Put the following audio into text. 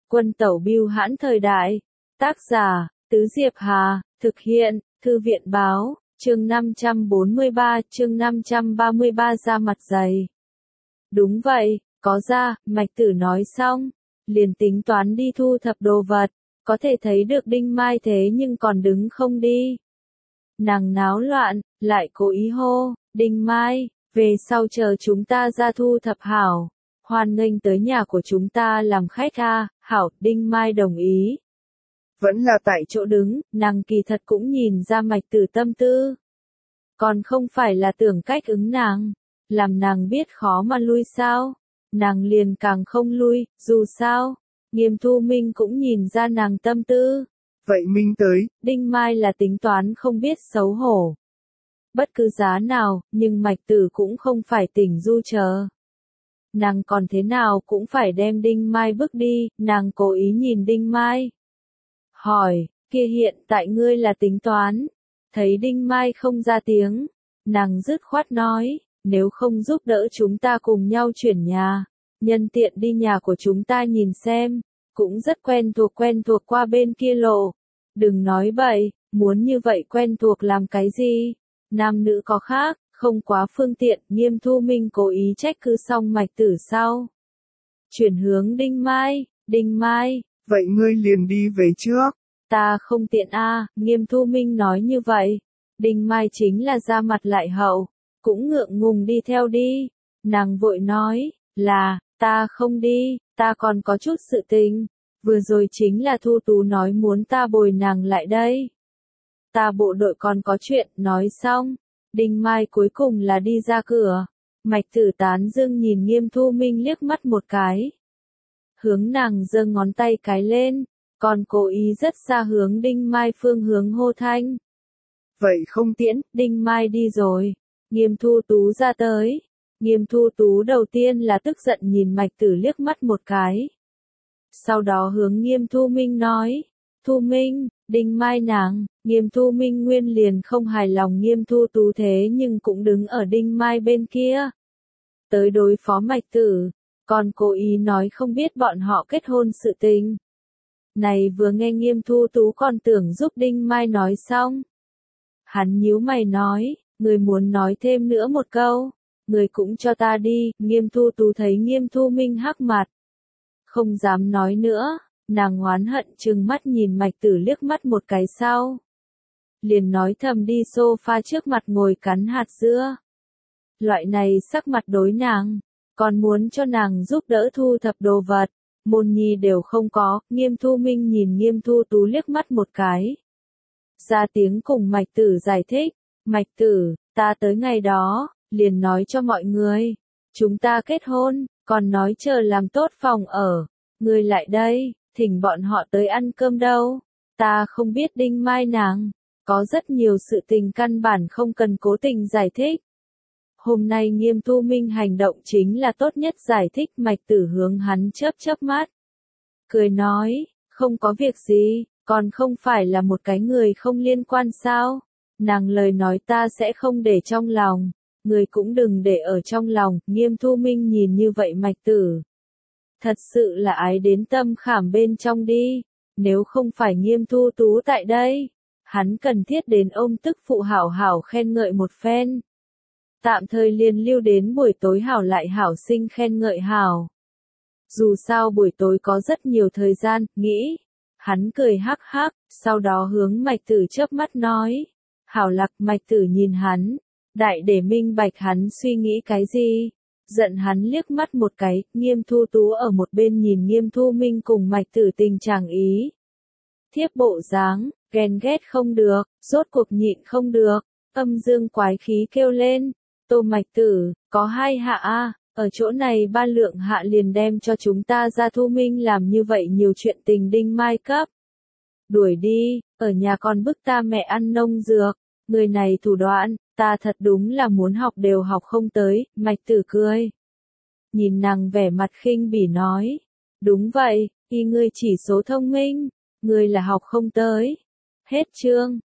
Quân tẩu bưu hãn thời đại. Tác giả, Tứ Diệp Hà, thực hiện, Thư viện báo, chương 543, chương 533 ra mặt dày. Đúng vậy, có ra, Mạch Tử nói xong, liền tính toán đi thu thập đồ vật, có thể thấy được Đinh Mai thế nhưng còn đứng không đi. Nàng náo loạn, lại cố ý hô, Đinh Mai, về sau chờ chúng ta ra thu thập hảo, hoan nghênh tới nhà của chúng ta làm khách a. Hảo, Đinh Mai đồng ý. Vẫn là tại chỗ đứng, nàng kỳ thật cũng nhìn ra Mạch Tử tâm tư. Còn không phải là tưởng cách ứng nàng, làm nàng biết khó mà lui sao, nàng liền càng không lui, dù sao, Nghiêm Thu Minh cũng nhìn ra nàng tâm tư. Vậy Minh tới, Đinh Mai là tính toán không biết xấu hổ. Bất cứ giá nào, nhưng Mạch Tử cũng không phải tỉnh du chờ. Nàng còn thế nào cũng phải đem Đinh Mai bước đi, nàng cố ý nhìn Đinh Mai. Hỏi, kia hiện tại ngươi là tính toán. Thấy Đinh Mai không ra tiếng, nàng dứt khoát nói, nếu không giúp đỡ chúng ta cùng nhau chuyển nhà, nhân tiện đi nhà của chúng ta nhìn xem, cũng rất quen thuộc qua bên kia lộ. Đừng nói bậy, muốn như vậy quen thuộc làm cái gì, nam nữ có khác, không quá phương tiện. Nghiêm Thu Minh cố ý trách cứ xong Mạch Tử sau. Chuyển hướng Đinh Mai, vậy ngươi liền đi về trước. Ta không tiện a. Nghiêm Thu Minh nói như vậy. Đinh Mai chính là ra mặt lại hậu, cũng ngượng ngùng đi theo đi. Nàng vội nói, là, ta không đi, ta còn có chút sự tình. Vừa rồi chính là Thu Tú nói muốn ta bồi nàng lại đây. Ta bộ đội còn có chuyện, nói xong. Đinh Mai cuối cùng là đi ra cửa. Mạch Tử tán dương nhìn Nghiêm Thu Minh liếc mắt một cái. Hướng nàng giơ ngón tay cái lên, còn cố ý rất xa hướng Đinh Mai phương hướng hô thanh. Vậy không tiễn, Đinh Mai đi rồi. Nghiêm Thu Tú ra tới. Nghiêm Thu Tú đầu tiên là tức giận nhìn Mạch Tử liếc mắt một cái. Sau đó hướng Nghiêm Thu Minh nói, Thu Minh, Đinh Mai nàng. Nghiêm Thu Minh nguyên liền không hài lòng Nghiêm Thu Tú thế nhưng cũng đứng ở Đinh Mai bên kia. Tới đối phó Mạch Tử, còn cố ý nói không biết bọn họ kết hôn sự tình. Này vừa nghe Nghiêm Thu Tú còn tưởng giúp Đinh Mai nói xong. Hắn nhíu mày nói, người muốn nói thêm nữa một câu, người cũng cho ta đi. Nghiêm Thu Tú thấy Nghiêm Thu Minh hắc mặt, không dám nói nữa, nàng oán hận trừng mắt nhìn Mạch Tử liếc mắt một cái sau. Liền nói thầm đi sofa trước mặt ngồi cắn hạt dưa. Loại này sắc mặt đối nàng, còn muốn cho nàng giúp đỡ thu thập đồ vật, môn nhi đều không có. Nghiêm Thu Minh nhìn Nghiêm Thu Tú liếc mắt một cái. Ra tiếng cùng Mạch Tử giải thích, Mạch Tử, ta tới ngày đó, liền nói cho mọi người, chúng ta kết hôn, còn nói chờ làm tốt phòng ở, ngươi lại đây, thỉnh bọn họ tới ăn cơm đâu. Ta không biết Đinh Mai nàng, có rất nhiều sự tình căn bản không cần cố tình giải thích. Hôm nay Nghiêm Thu Minh hành động chính là tốt nhất giải thích. Mạch Tử hướng hắn chớp mắt, cười nói, không có việc gì, còn không phải là một cái người không liên quan sao. Nàng lời nói ta sẽ không để trong lòng, người cũng đừng để ở trong lòng. Nghiêm Thu Minh nhìn như vậy Mạch Tử, thật sự là ái đến tâm khảm bên trong đi. Nếu không phải Nghiêm Thu Tú tại đây, hắn cần thiết đến ôm tức phụ hảo hảo khen ngợi một phen. Tạm thời liền lưu đến buổi tối hảo lại hảo sinh khen ngợi hảo. Dù sao buổi tối có rất nhiều thời gian, nghĩ. Hắn cười hắc hắc, sau đó hướng Mạch Tử chớp mắt nói. Hảo lạc. Mạch Tử nhìn hắn, đại để minh bạch hắn suy nghĩ cái gì. Giận hắn liếc mắt một cái. Nghiêm Thu Tú ở một bên nhìn Nghiêm Thu Minh cùng Mạch Tử tình trạng ý. Thiếp bộ dáng, ghen ghét không được, rốt cuộc nhịn không được, âm dương quái khí kêu lên. Tô Mạch Tử, có hai hạ a, ở chỗ này ba lượng hạ liền đem cho chúng ta ra. Thu Minh làm như vậy nhiều chuyện tình Đinh Mai cấp. Đuổi đi, ở nhà còn bức ta mẹ ăn nông dược, người này thủ đoạn, ta thật đúng là muốn học đều học không tới. Mạch Tử cười. Nhìn nàng vẻ mặt khinh bỉ nói, đúng vậy, y ngươi chỉ số thông minh, ngươi là học không tới. Hết chương.